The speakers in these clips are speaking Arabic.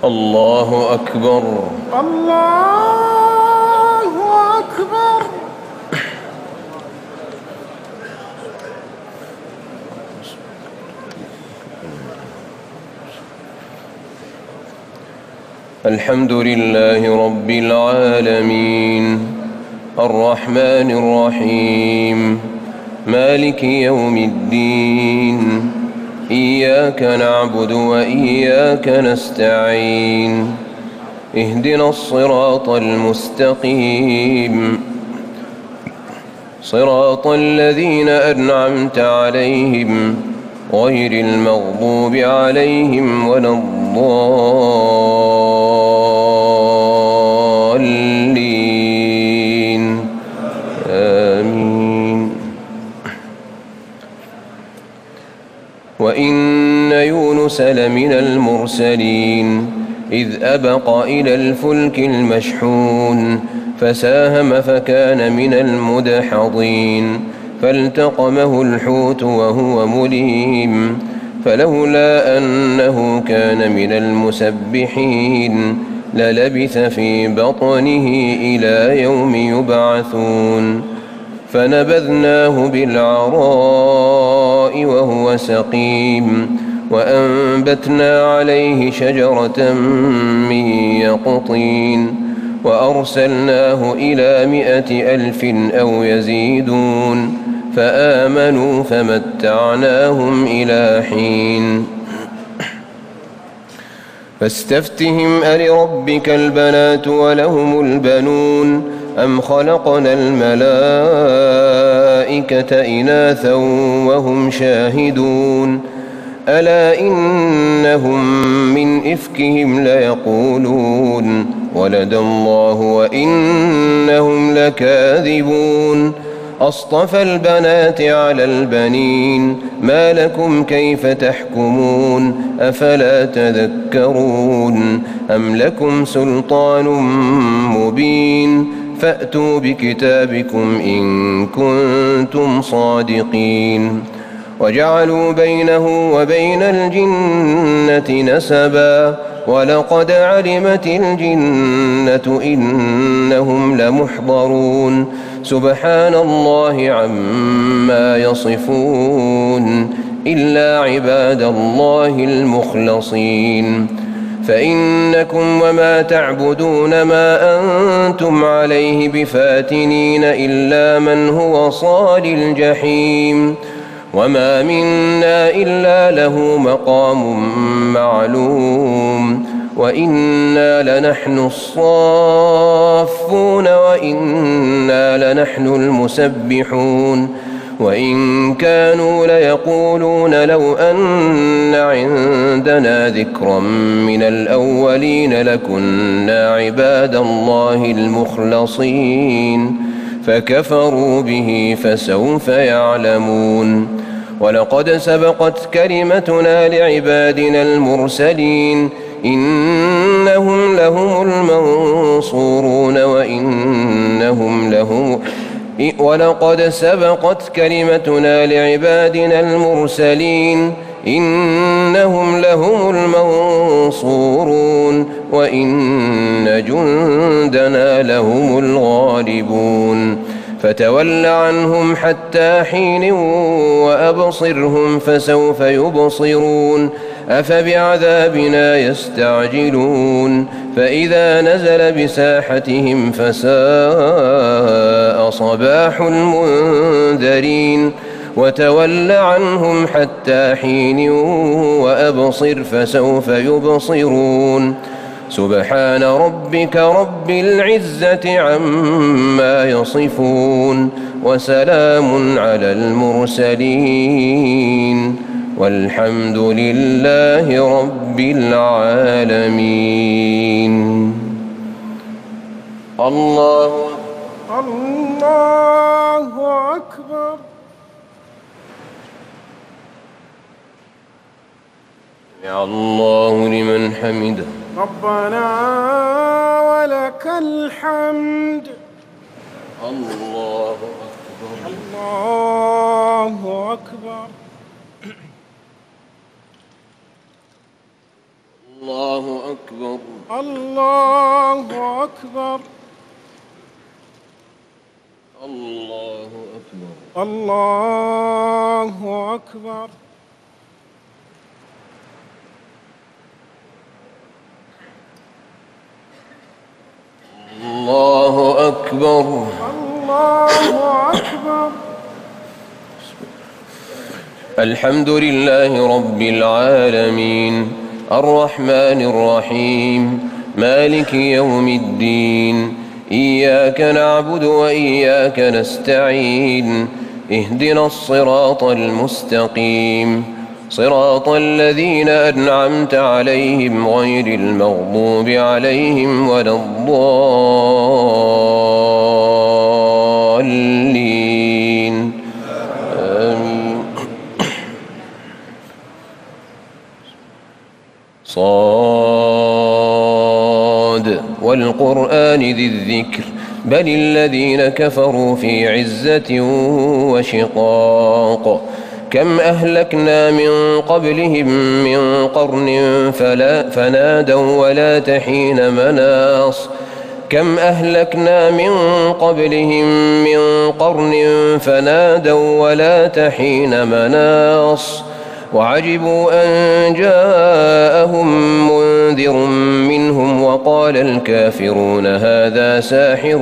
الله أكبر. الله أكبر. الحمد لله رب العالمين الرحمن الرحيم مالك يوم الدين إياك نعبد وإياك نستعين اهدنا الصراط المستقيم صراط الذين أنعمت عليهم غير المغضوب عليهم ولا الضالين آمين. وإن يونس لمن المرسلين إذ أبق إلى الفلك المشحون فساهم فكان من المدحضين فالتقمه الحوت وهو مليم فلولا أنه كان من المسبحين للبث في بطنه إلى يوم يبعثون فنبذناه بالعراء وهو سقيم وأنبتنا عليه شجرة من يقطين وأرسلناه إلى 100,000 أو يزيدون فآمنوا فمتعناهم إلى حين. فاستفتهم ألربك البنات ولهم البنون أم خلقنا الملائكة إناثا وهم شاهدون ألا إنهم من إفكهم ليقولون ولد الله وإنهم لكاذبون أصطفى البنات على البنين ما لكم كيف تحكمون أفلا تذكرون أم لكم سلطان مبين فأتوا بكتابكم إن كنتم صادقين وجعلوا بينه وبين الجنة نسبا ولقد علمت الجنة إنهم لمحضرون سبحان الله عما يصفون إلا عباد الله المخلصين فإنكم وما تعبدون ما أنتم عليه بفاتنين إلا من هو صال الجحيم وما منا إلا له مقام معلوم وإنا لنحن الصافون وإنا لنحن المسبحون وإن كانوا ليقولون لو أن عندنا ذكرا من الأولين لكنا عباد الله المخلصين فكفروا به فسوف يعلمون ولقد سبقت كلمتنا لعبادنا المرسلين إنهم لهم المنصورون ولقد سبقت كلمتنا لعبادنا المرسلين إنهم لهم المنصورون وإن جندنا لهم الغالبون فتول عنهم حتى حين وأبصرهم فسوف يبصرون أفبعذابنا يستعجلون فإذا نزل بساحتهم فساء صباح المنذرين وتول عنهم حتى حين وأبصر فسوف يبصرون سبحان ربك رب العزة عما يصفون وسلام على المرسلين والحمد لله رب العالمين. الله أكبر. سمع الله لمن حمده. ربنا ولك الحمد. الله أكبر. الله أكبر. الله أكبر. الله أكبر. الله أكبر. الله أكبر. الله أكبر. الله أكبر. الحمد لله رب العالمين الرحمن الرحيم مالك يوم الدين إياك نعبد وإياك نستعين اهدنا الصراط المستقيم صراط الذين أنعمت عليهم غير المغضوب عليهم ولا الضالين آمين. صاد والقرآن ذي الذكر بل الذين كفروا في عزة وشقاق كم أهلكنا من قبلهم من قرن فنادوا ولا تحين مناص كم أهلكنا من قبلهم من قرن فنادوا ولا تحين مناص وعجبوا أن جاءهم منذر منهم وقال الكافرون هذا ساحر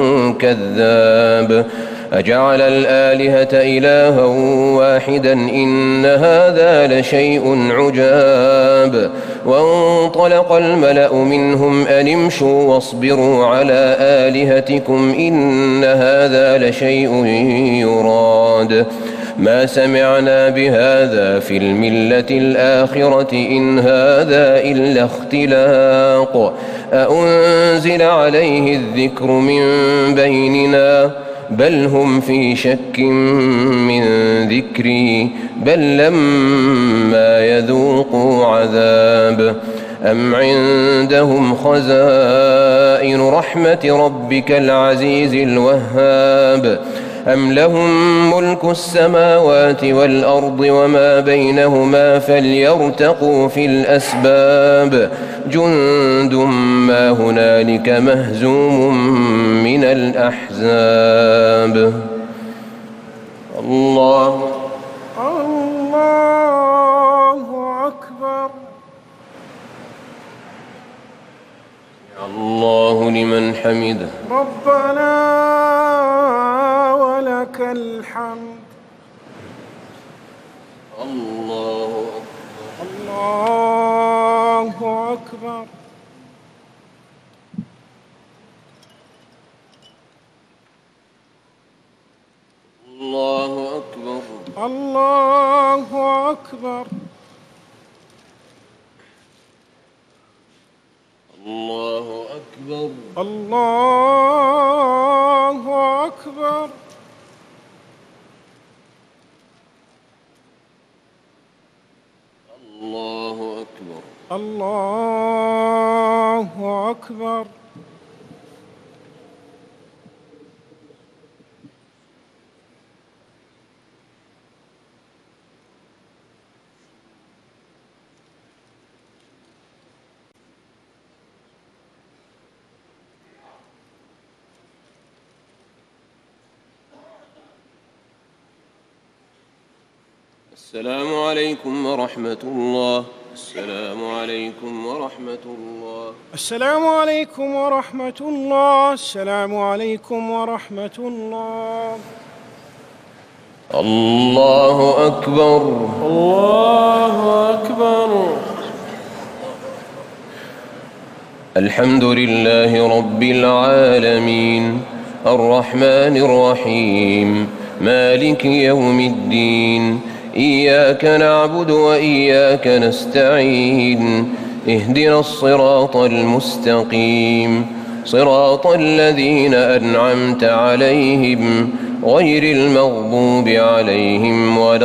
كذاب أجعل الآلهة إلها واحدا إن هذا لشيء عجاب وانطلق الملأ منهم أن امشوا واصبروا على آلهتكم إن هذا لشيء يراد ما سمعنا بهذا في الملة الآخرة إن هذا إلا اختلاق أأنزل عليه الذكر من بيننا بل هم في شك من ذكري بل لما يذوقوا عذاب أم عندهم خزائن رحمة ربك العزيز الوهاب أم لهم ملك السماوات والأرض وما بينهما فليرتقوا في الأسباب جند ما هنالك مهزوم من الأحزاب. الله أكبر. الله لمن حمده. ربنا ولك الحمد. الله أكبر. الله أكبر. الله أكبر. الله أكبر. الله أكبر. الله أكبر. الله أكبر. السلام عليكم ورحمة الله. السلام عليكم ورحمة الله. السلام عليكم ورحمة الله. السلام عليكم ورحمة الله. الله أكبر. الله أكبر. الحمد لله رب العالمين الرحمن الرحيم مالك يوم الدين إياك نعبد وإياك نستعين اهدنا الصراط المستقيم صراط الذين أنعمت عليهم غير المغضوب عليهم ولا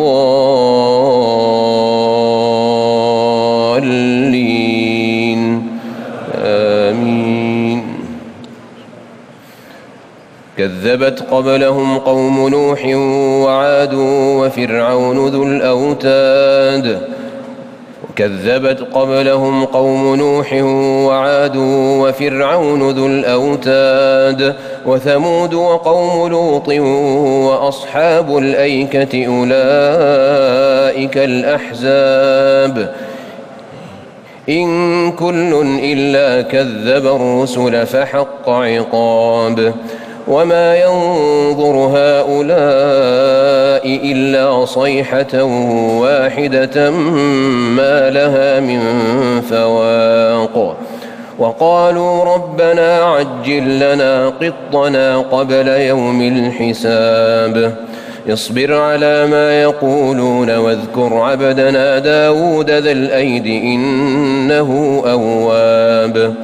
الضالين آمين. كذبت قبلهم قوم نوح وعاد وفرعون ذو الأوتاد كذبت قبلهم قوم نوح وعاد وفرعون ذو الأوتاد وثمود وقوم لوط وأصحاب الأيكة أولئك الأحزاب إن كل إلا كذب الرسل فحق عقاب وما ينظر هؤلاء إلا صيحة واحدة ما لها من فواق وقالوا ربنا عجل لنا قطنا قبل يوم الحساب اصبر على ما يقولون واذكر عبدنا داود ذا الأيد إنه أواب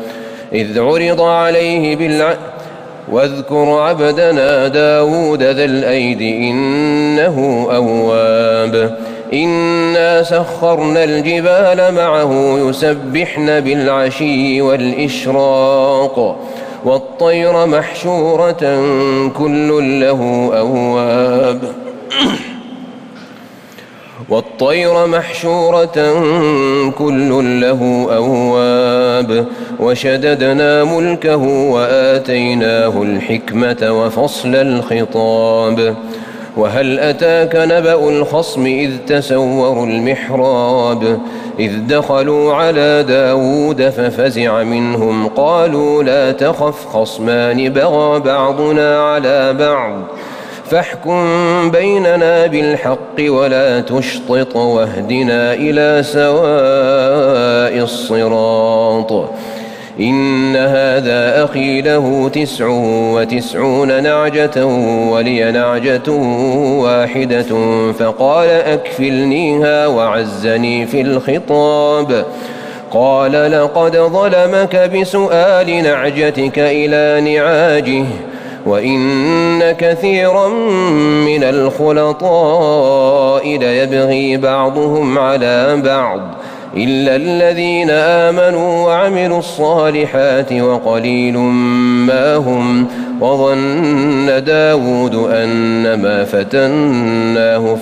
واذكر عبدنا داود ذا الأيد إنه أواب إنا سخرنا الجبال معه يسبحن بالعشي والإشراق والطير محشورة كل له أواب وشددنا ملكه وآتيناه الحكمة وفصل الخطاب وهل أتاك نبأ الخصم إذ تسوروا المحراب إذ دخلوا على داود ففزع منهم قالوا لا تخف خصمان بغى بعضنا على بعض فاحكم بيننا بالحق ولا تشطط واهدنا إلى سواء الصراط إن هذا أخي له 99 نعجة ولي نعجة واحدة فقال أكفلنيها وعزني في الخطاب قال لقد ظلمك بسؤال نعجتك إلى نعاجه وإن كثيرا من الخلطاء ليبغي بعضهم على بعض إلا الذين آمنوا وعملوا الصالحات وقليل ما هم وظن داود أنما فتناه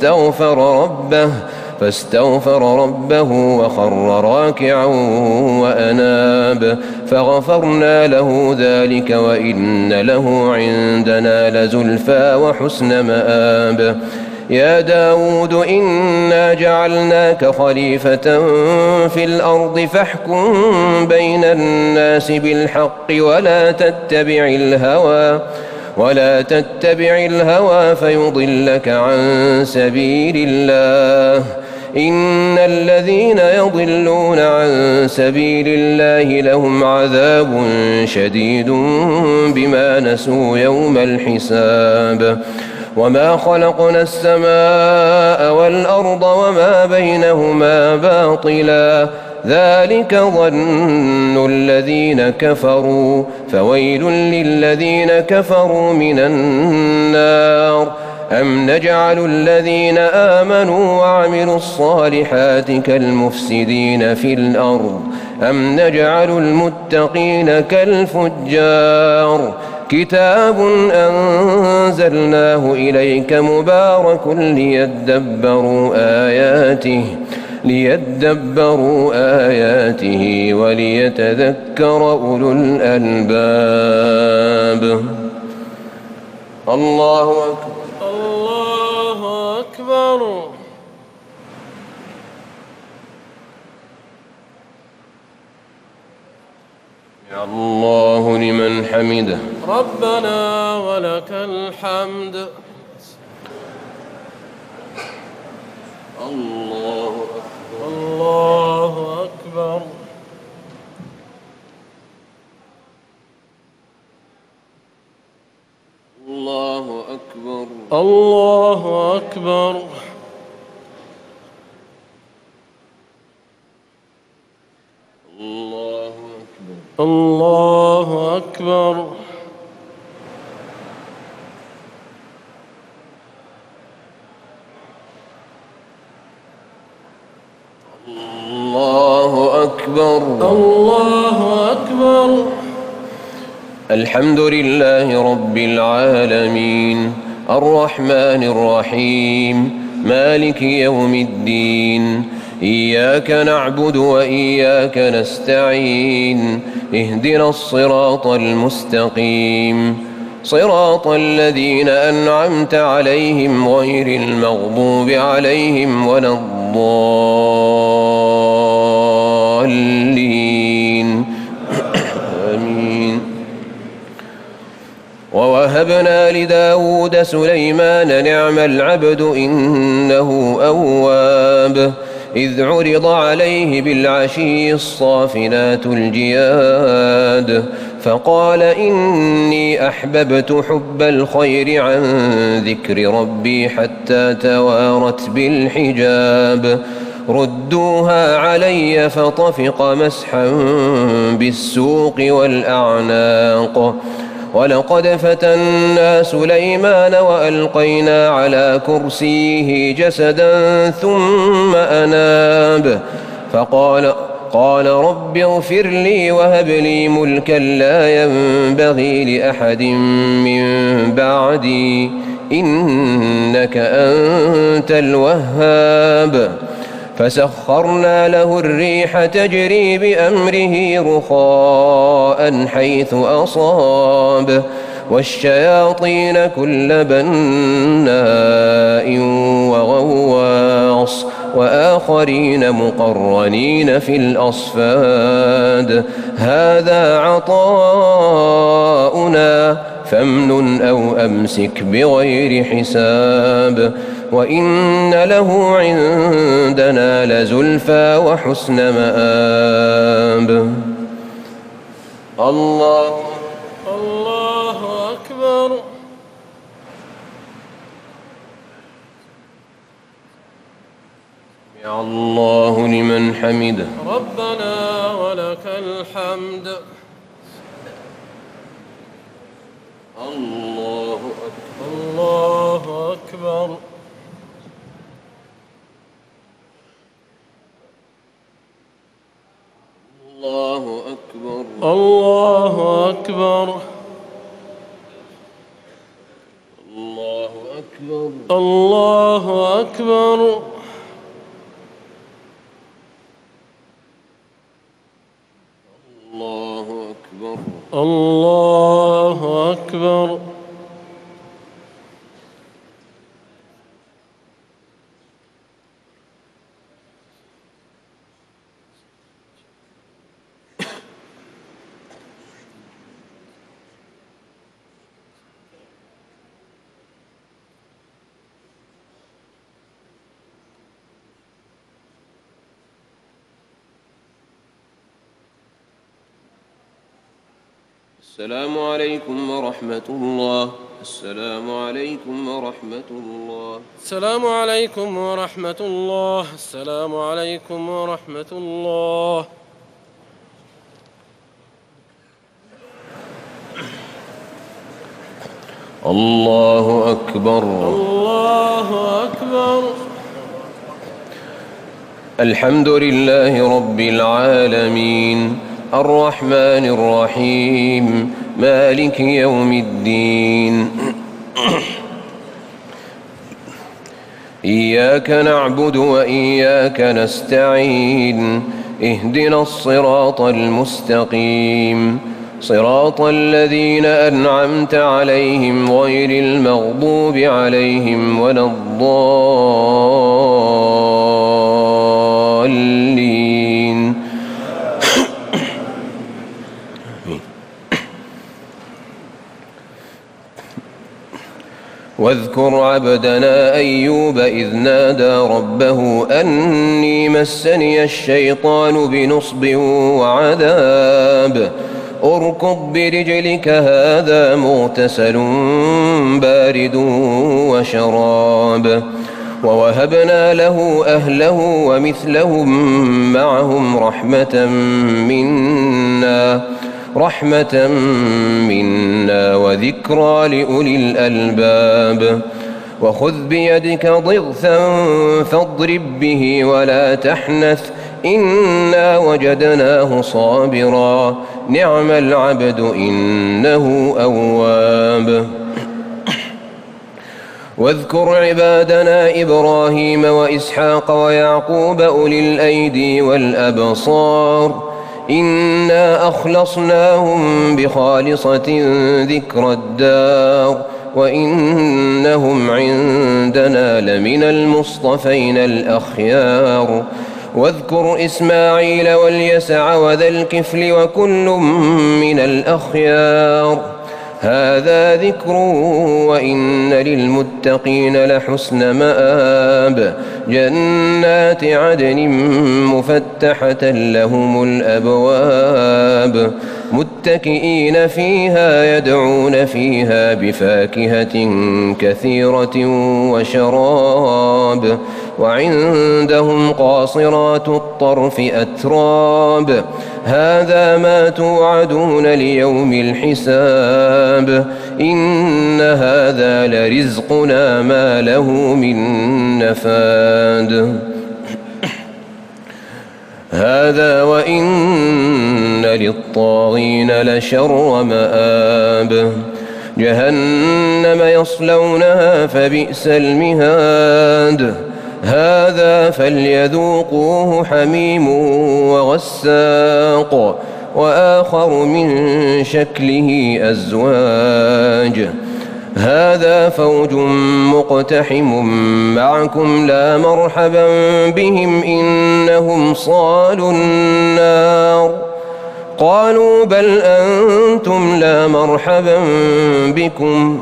فاستغفر ربه وخر راكعا وأناب فغفرنا له ذلك وإن له عندنا لزلفى وحسن مآب يا داود إنا جعلناك خليفة في الأرض فاحكم بين الناس بالحق ولا تتبع الهوى فيضلك عن سبيل الله إن الذين يضلون عن سبيل الله لهم عذاب شديد بما نسوا يوم الحساب وما خلقنا السماء والأرض وما بينهما باطلا ذلك ظن الذين كفروا فويل للذين كفروا من النار أم نجعل الذين آمنوا وعملوا الصالحات كالمفسدين في الأرض أم نجعل المتقين كالفجار كتاب أنزلناه إليك مبارك ليدبروا آياته وليتذكر أولو الألباب الله أكبر الله أكبر يا الله لمن حمده ربنا ولك الحمد الله أكبر الله أكبر الله أكبر الله أكبر الله أكبر الله أكبر الله أكبر الحمد لله رب العالمين الرحمن الرحيم مالك يوم الدين إياك نعبد وإياك نستعين اهدنا الصراط المستقيم صراط الذين أنعمت عليهم غير المغضوب عليهم ولا الضالين آمين. ووهبنا لداود سليمان نعم العبد إنه أواب إذ عرض عليه بالعشي الصافنات الجياد فقال إني أحببت حب الخير عن ذكر ربي حتى توارت بالحجاب ردوها علي فطفق مسحا بالسوق والأعناق ولقد فتنا سليمان وألقينا على كرسيه جسدا ثم أناب قال رب اغفر لي وهب لي ملكا لا ينبغي لأحد من بعدي إنك أنت الوهاب فسخرنا له الريح تجري بأمره رخاء حيث أصاب والشياطين كل بناء وغواص وآخرين مقرنين في الأصفاد هذا عطاؤنا فامنن أو أمسك بغير حساب وإن له عندنا لزلفى وحسن مآب. الله أكبر. سمع الله لمن حمده. ربنا ولك الحمد. الله أكبر. الله أكبر. الله أكبر. الله أكبر. الله أكبر. الله أكبر. الله أكبر. الله أكبر. السلام عليكم ورحمة الله. السلام عليكم ورحمة الله. السلام عليكم ورحمة الله. السلام عليكم ورحمة الله. الله أكبر. الله أكبر. الحمد لله رب العالمين الرحمن الرحيم مالك يوم الدين إياك نعبد وإياك نستعين اهدنا الصراط المستقيم صراط الذين أنعمت عليهم غير المغضوب عليهم ولا الضالين. واذكر عبدنا أيوب إذ نادى ربه أني مسني الشيطان بنصب وعذاب اركض برجلك هذا مغتسل بارد وشراب ووهبنا له أهله ومثلهم معهم رحمة منا وذكرى لأولي الألباب. وخذ بيدك ضغثا فاضرب به ولا تحنث إنا وجدناه صابرا نعم العبد إنه أواب. واذكر عبادنا إبراهيم وإسحاق ويعقوب أولي الأيدي والأبصار إنا أخلصناهم بخالصة ذكر الدار وإنهم عندنا لمن المصطفين الأخيار واذكر إسماعيل واليسع وذا الكفل وكل من الأخيار هذا ذكر وإن للمتقين لحسن مآب جنات عدن مفتحة لهم الأبواب متكئين فيها يدعون فيها بفاكهة كثيرة وشراب وعندهم قاصرات الطرف أتراب هذا ما توعدون ليوم الحساب إن هذا لرزقنا ما له من نفاد هذا وإن للطاغين لشر مآب جهنم يصلونها فبئس المهاد هذا فليذوقوه حميم وغساق وآخر من شكله أزواج هذا فوج مقتحم معكم لا مرحبا بهم إنهم صالوا النار قالوا بل أنتم لا مرحبا بكم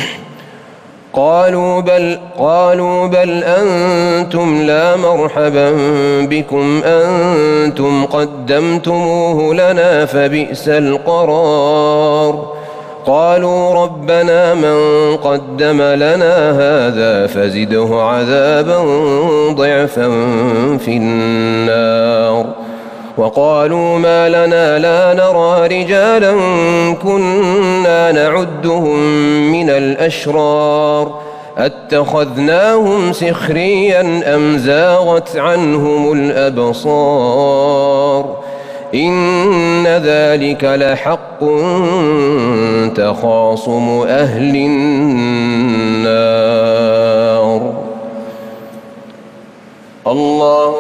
قالوا بل أنتم لا مرحبا بكم أنتم قدمتموه لنا فبئس القرار قالوا ربنا من قدم لنا هذا فزده عذابا ضعفا في النار وقالوا ما لنا لا نرى رجالا كنا نعدهم من الأشرار أتخذناهم سخريا أم زاغت عنهم الأبصار إن ذلك لحق تخاصم أهل النار الله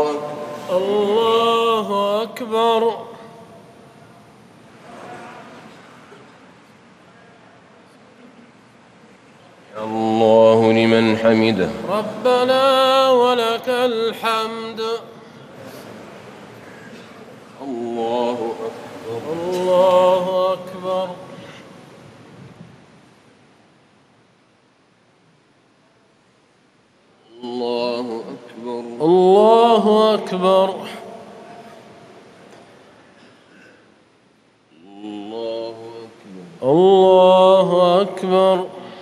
أكبر الله لمن حمده ربنا ولك الحمد الله أكبر الله أكبر الله أكبر الله أكبر الله أكبر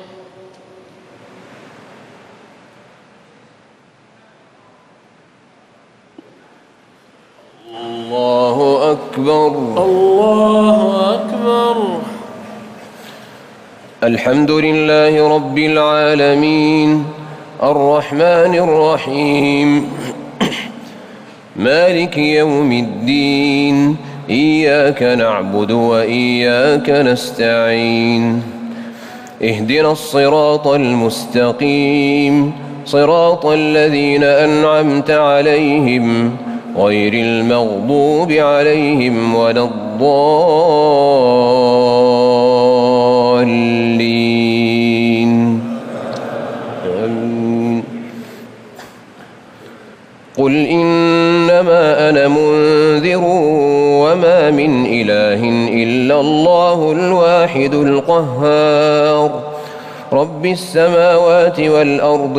الله أكبر الله أكبر الحمد لله رب العالمين الرحمن الرحيم مالك يوم الدين إياك نعبد وإياك نستعين اهدنا الصراط المستقيم صراط الذين أنعمت عليهم غير المغضوب عليهم ولا الضالين آمين قل إنما أنا منذر وما من إله إلا الله الواحد القهار رب السماوات والأرض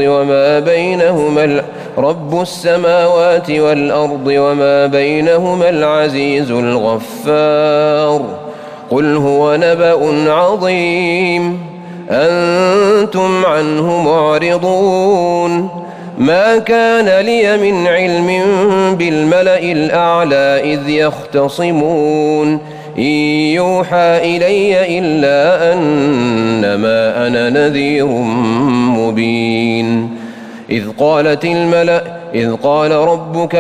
وما بينهما العزيز الغفار قل هو نبأ عظيم أنتم عنه معرضون ما كان لي من علم بالملأ الأعلى إذ يختصمون إن يوحى إلي إلا أنما أنا نذير مبين إذ قال ربك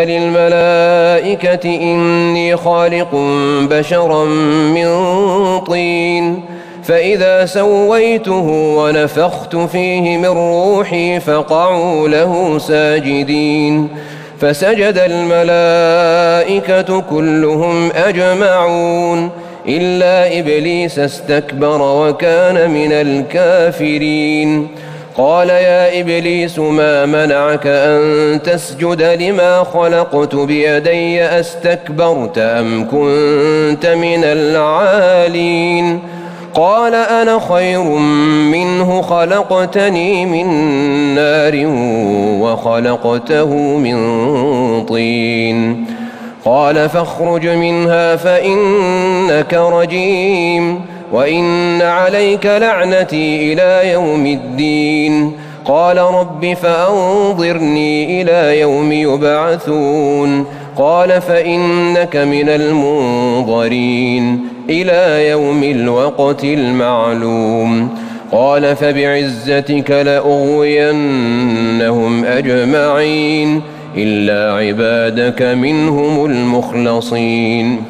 للملائكة إني خالق بشرا من طين فإذا سويته ونفخت فيه من روحي فقعوا له ساجدين فسجد الملائكة كلهم أجمعون إلا إبليس استكبر وكان من الكافرين قال يا إبليس ما منعك أن تسجد لما خلقت بيدي أستكبرت أم كنت من العالين قال أنا خير منه خلقتني من نار وخلقته من طين قال فاخرج منها فإنك رجيم وإن عليك لعنتي إلى يوم الدين قال رب فأنظرني إلى يوم يبعثون قال فإنك من المنظرين إلى يوم الوقت المعلوم قال فبعزتك لأغوينهم أجمعين إلا عبادك منهم المخلصين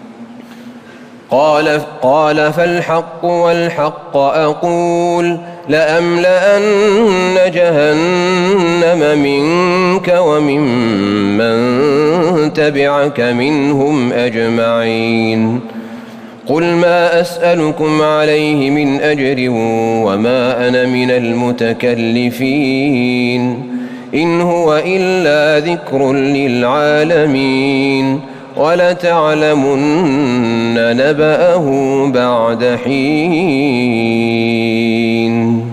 قال فالحق والحق أقول لأملأن جهنم منك وممن تبعك منهم أجمعين قل ما أسألكم عليه من أجر وما أنا من المتكلفين إن هو إلا ذكر للعالمين ولتعلمن نبأه بعد حين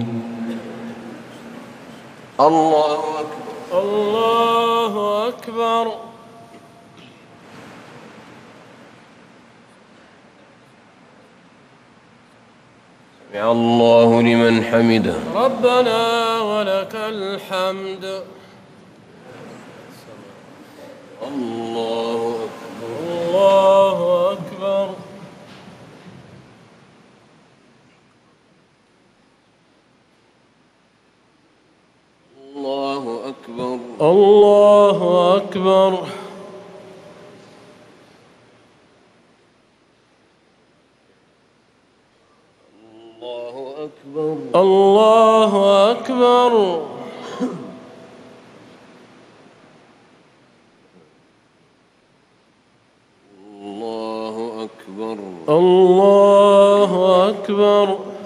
الله أكبر الله أكبر سمع الله لمن حمده ربنا ولك الحمد الله أكبر الله أكبر الله أكبر الله أكبر الله أكبر الله أكبر الله أكبر الله أكبر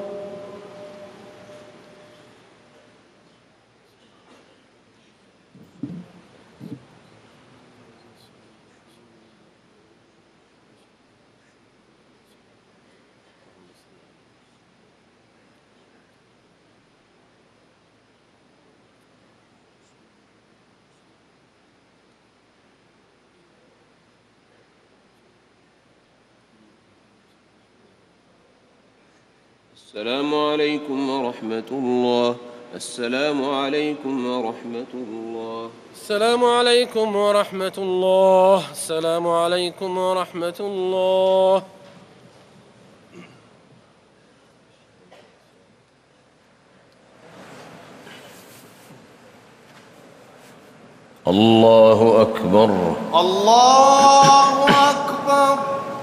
السلام عليكم ورحمة الله السلام عليكم ورحمة الله السلام عليكم ورحمة الله السلام عليكم ورحمة الله الله أكبر الله أكبر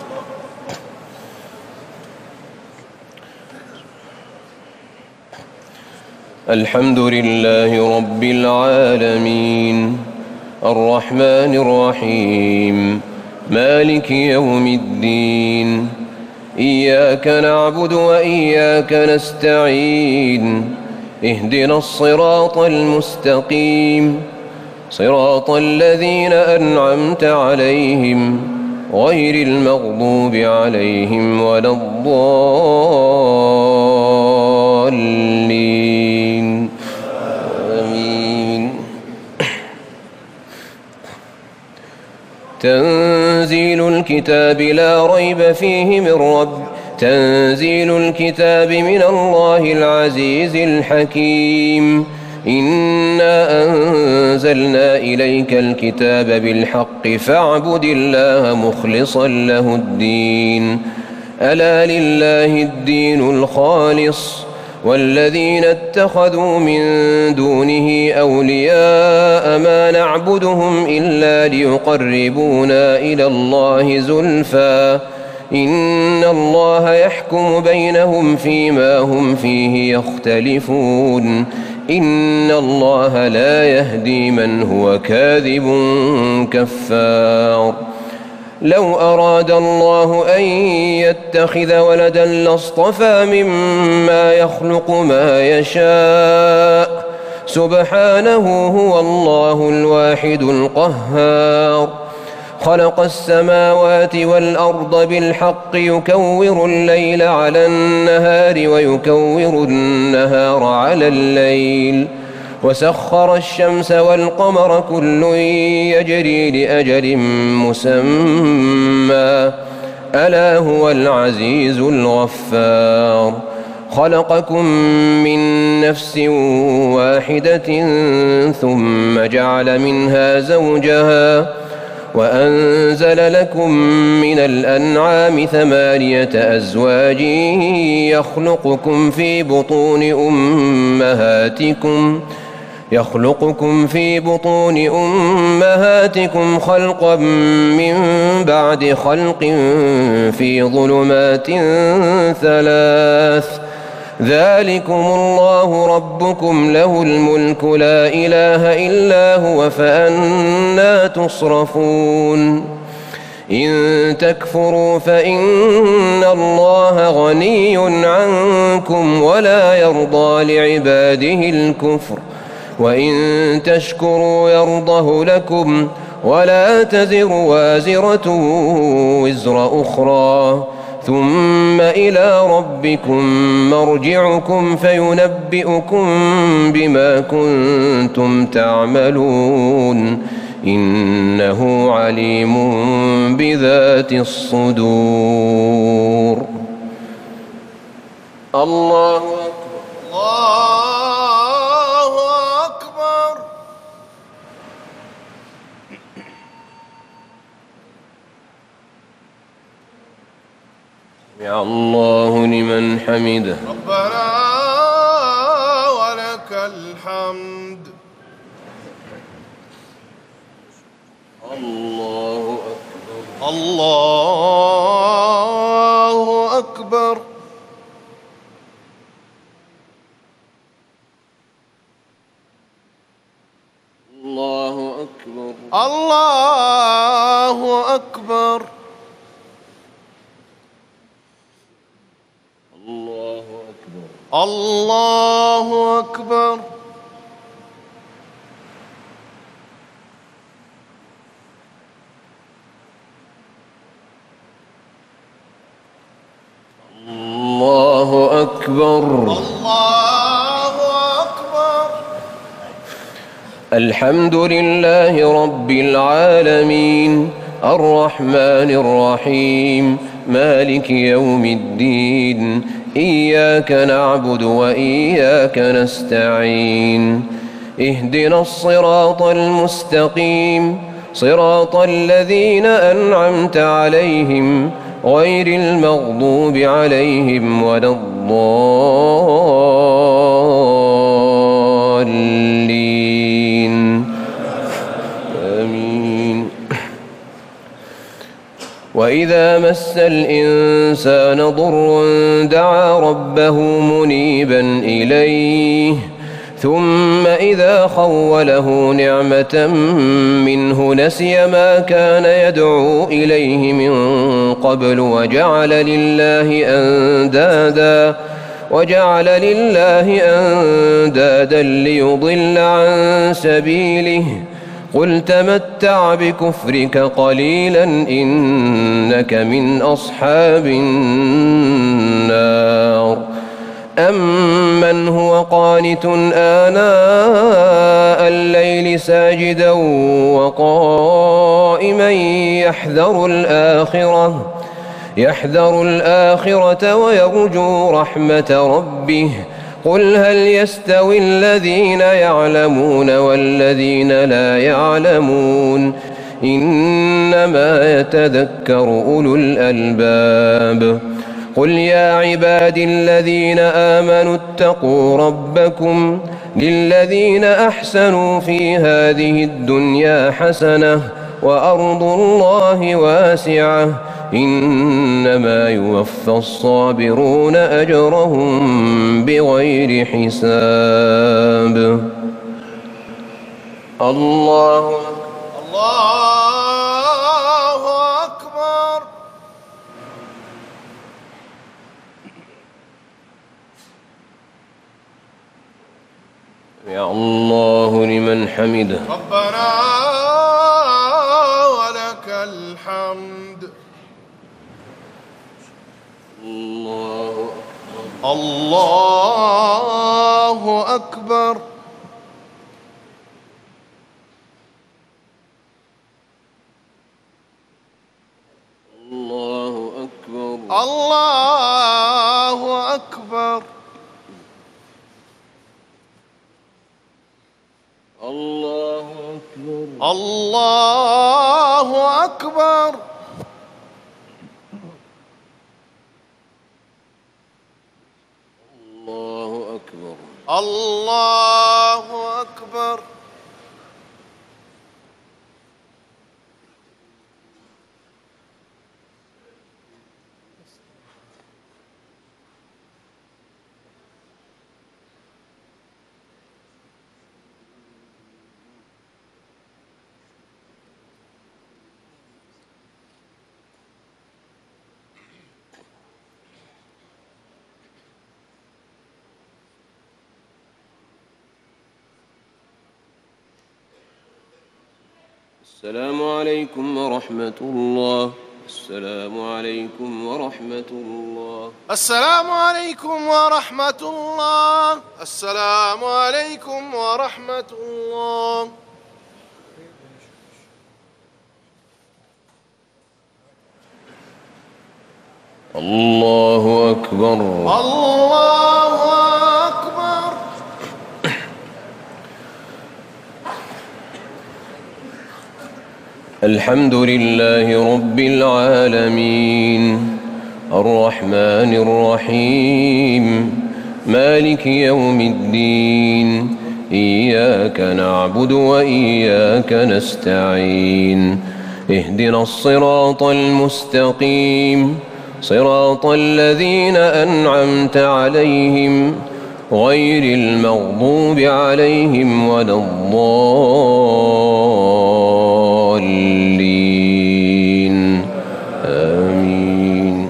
الحمد لله رب العالمين الرحمن الرحيم مالك يوم الدين إياك نعبد وإياك نستعين اهدنا الصراط المستقيم صراط الذين أنعمت عليهم غير المغضوب عليهم ولا الضالين آمين تنزيل الكتاب لا ريب فيه تنزيل الكتاب من الله العزيز الحكيم إنا أنزلنا إليك الكتاب بالحق فاعبد الله مخلصا له الدين ألا لله الدين الخالص والذين اتخذوا من دونه أولياء ما نعبدهم إلا ليقربونا إلى الله زلفى إن الله يحكم بينهم فيما هم فيه يختلفون إن الله لا يهدي من هو كاذب كفار لو أراد الله أن يتخذ ولدا لاصطفى مما يخلق ما يشاء سبحانه هو الله الواحد القهار خلق السماوات والأرض بالحق يكور الليل على النهار ويكور النهار على الليل وسخر الشمس والقمر كل يجري لأجل مسمى ألا هو العزيز الغفار خلقكم من نفس واحدة ثم جعل منها زوجها وأنزل لكم من الأنعام 8 أزواج يخلقكم في بطون أمهاتكم خلقا من بعد خلق في ظلمات 3 ذلكم الله ربكم له الملك لا إله إلا هو فأنى تصرفون إن تكفروا فإن الله غني عنكم ولا يرضى لعباده الكفر وإن تشكروا يرضه لكم ولا تزر وازرة وزر أخرى ثم إلى ربكم مرجعكم فينبئكم بما كنتم تعملون إنه عليم بذات الصدور الله أكبر الله أكبر سمع الله لمن حمده ربنا ولك الحمد الله أكبر الله أكبر الله أكبر الله أكبر الله أكبر الله أكبر الله أكبر الله أكبر الحمد لله رب العالمين الرحمن الرحيم مالك يوم الدين إياك نعبد وإياك نستعين اهدنا الصراط المستقيم صراط الذين أنعمت عليهم غير المغضوب عليهم ولا الضالين آمين وإذا مس الإنسان ضر دعا ربه منيبا إليه ثم إذا خوله نعمة منه نسي ما كان يدعو إليه من قبل وجعل لله أندادا ليضل عن سبيله قل تمتع بكفرك قليلا إنك من أصحاب النار أمن هو قانت آناء الليل ساجدا وقائما يحذر الآخرة ويرجو رحمة ربه قل هل يستوي الذين يعلمون والذين لا يعلمون إنما يتذكر أولو الألباب قل يا عبادي الذين آمنوا اتقوا ربكم للذين أحسنوا في هذه الدنيا حسنة وأرض الله واسعة إنما يوفى الصابرون أجرهم بغير حساب. الله أكبر. يا الله لمن حمده. ربنا ولك الحمد. الله أكبر. الله أكبر. الله أكبر. الله أكبر. الله أكبر. الله أكبر. الله أكبر. السلام عليكم ورحمة الله. السلام عليكم ورحمة الله. السلام عليكم ورحمة الله. السلام عليكم ورحمة الله. الله أكبر. الله أكبر. الحمد لله رب العالمين الرحمن الرحيم مالك يوم الدين إياك نعبد وإياك نستعين اهدنا الصراط المستقيم صراط الذين أنعمت عليهم غير المغضوب عليهم ولا الضالين آمين.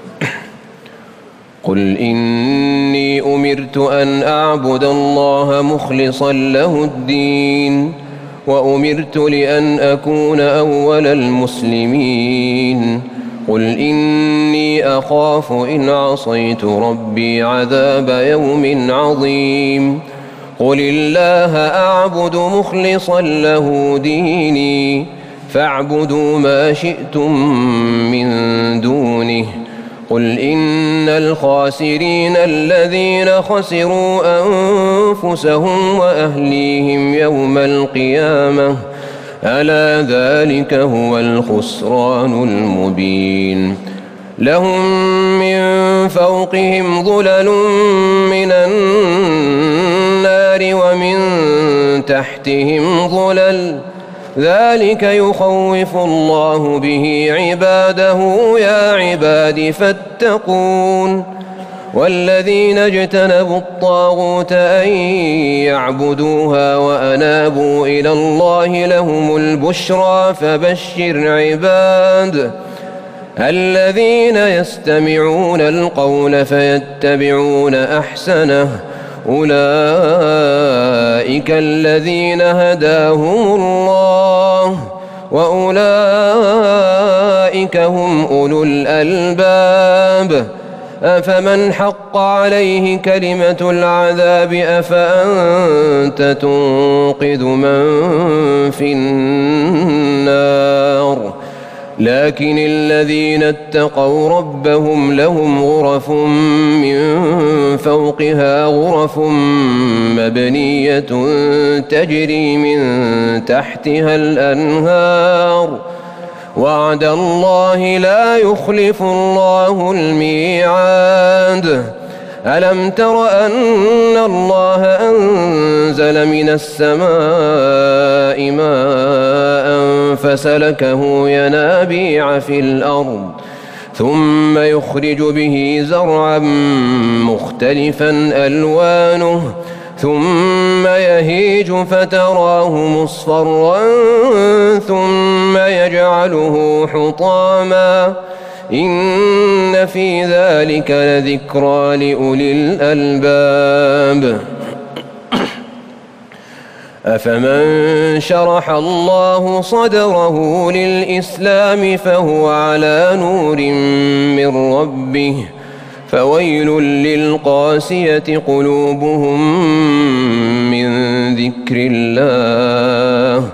قل إني أمرت أن أعبد الله مخلصا له الدين وأمرت لأن أكون أول المسلمين. قل إني أخاف إن عصيت ربي عذاب يوم عظيم. قل الله أعبد مخلصا له ديني فاعبدوا ما شئتم من دونه. قل إن الخاسرين الذين خسروا أنفسهم وأهليهم يوم القيامة ألا ذلك هو الخسران المبين. لهم من فوقهم ظلل من النار ومن تحتهم ظلل ذلك يخوف الله به عباده يا عباد فاتقون. والذين اجتنبوا الطاغوت أن يعبدوها وأنابوا إلى الله لهم البشرى فبشر عباد الذين يستمعون القول فيتبعون أحسنه أولئك الذين هداهم الله وأولئك هم أولو الألباب. أفمن حق عليه كلمة العذاب أفأنت تنقذ من في النار. لكن الذين اتقوا ربهم لهم غرف من فوقها غرف مبنية تجري من تحتها الأنهار وعد الله لا يخلف الله الميعاد. ألم تر أن الله أنزل من السماء ماء فسلكه ينابيع في الأرض ثم يخرج به زرعا مختلفا ألوانه ثم يهيج فتراه مصفرا ثم يجعله حطاما إن في ذلك لذكرى لأولي الألباب أفمن شرح الله صدره للإسلام فهو على نور من ربه فويل للقاسية قلوبهم من ذكر الله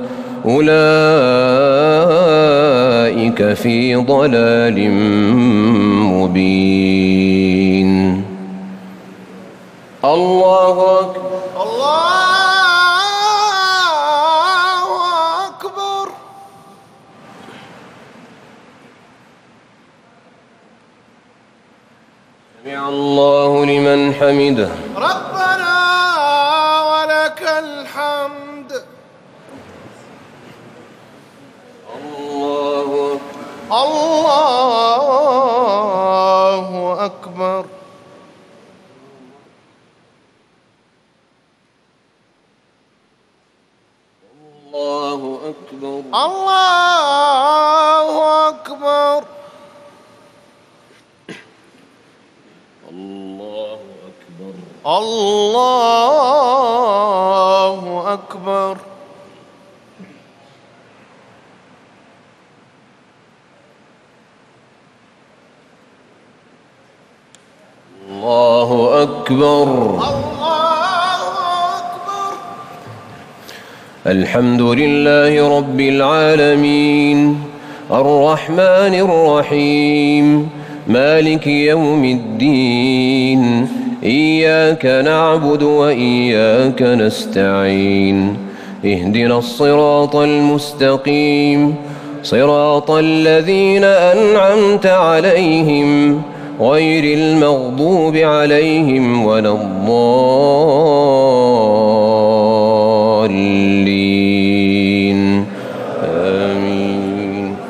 أولئك في ضلال مبين. الله أكبر. الله أكبر. سمع الله لمن حمده. ربنا ولك الحمد. الله أكبر. الله أكبر. الله أكبر. الله أكبر. الله أكبر. الله أكبر. الله أكبر. الله أكبر. الحمد لله رب العالمين الرحمن الرحيم مالك يوم الدين إياك نعبد وإياك نستعين اهدنا الصراط المستقيم صراط الذين أنعمت عليهم غير المغضوب عليهم ولا الضالين آمين.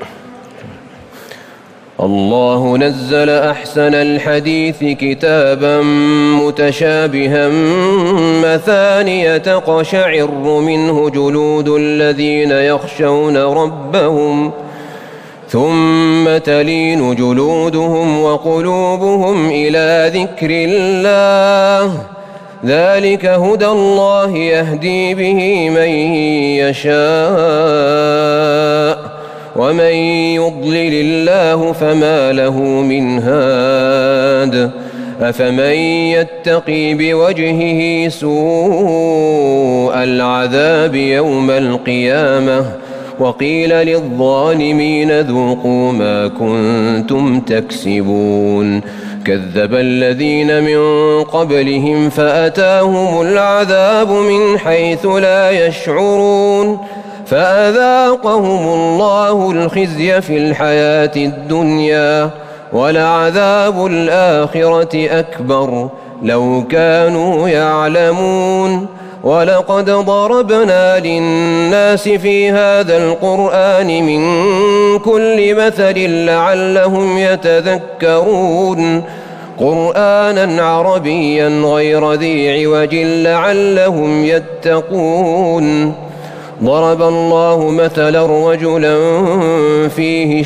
الله نزل أحسن الحديث كتابا متشابها مثانية تقشعر منه جلود الذين يخشون ربهم ثم تلين جلودهم وقلوبهم إلى ذكر الله ذلك هدى الله يهدي به من يشاء ومن يضلل الله فما له من هاد أفمن يتقي بوجهه سوء العذاب يوم القيامة وقيل للظالمين ذوقوا ما كنتم تكسبون كذب الذين من قبلهم فأتاهم العذاب من حيث لا يشعرون فأذاقهم الله الخزي في الحياة الدنيا ولعذاب الآخرة أكبر لو كانوا يعلمون ولقد ضربنا للناس في هذا القرآن من كل مثل لعلهم يتذكرون قرآنا عربيا غير ذي عوج لعلهم يتقون ضرب الله مثلا رجلا فيه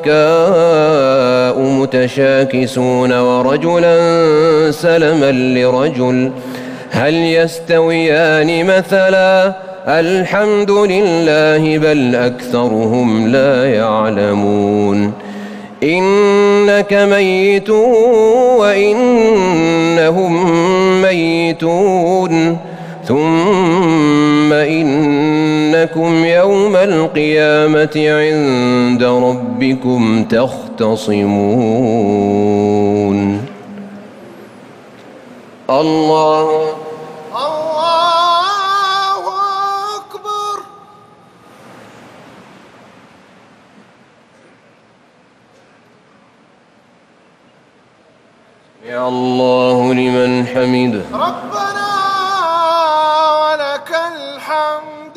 شركاء متشاكسون ورجلا سلما لرجل هل يستويان مثلا الحمد لله بل أكثرهم لا يعلمون إنك ميت وإنهم ميتون ثم إنكم يوم القيامة عند ربكم تختصمون. الله أكبر. سمع الله لمن حمده. ربنا ولك الحمد.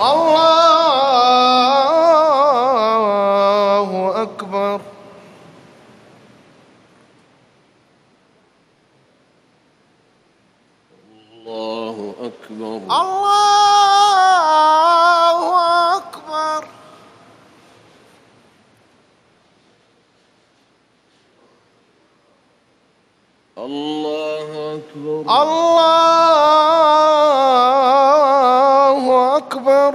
الله أكبر. الله أكبر. الله أكبر. الله أكبر. الله أكبر.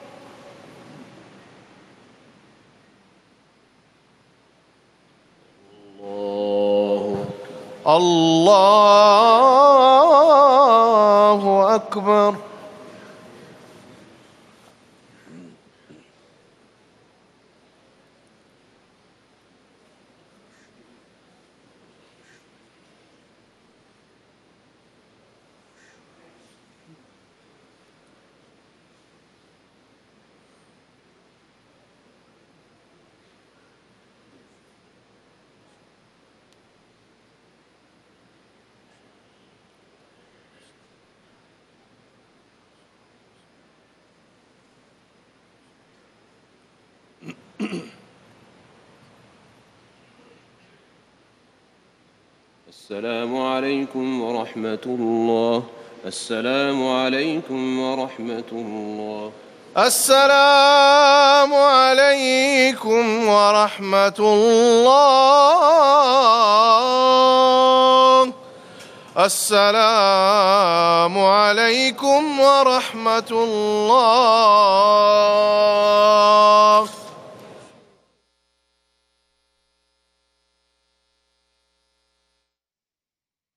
الله أكبر. السلام عليكم ورحمة الله. السلام عليكم ورحمة الله. السلام عليكم ورحمة الله. السلام عليكم ورحمة الله.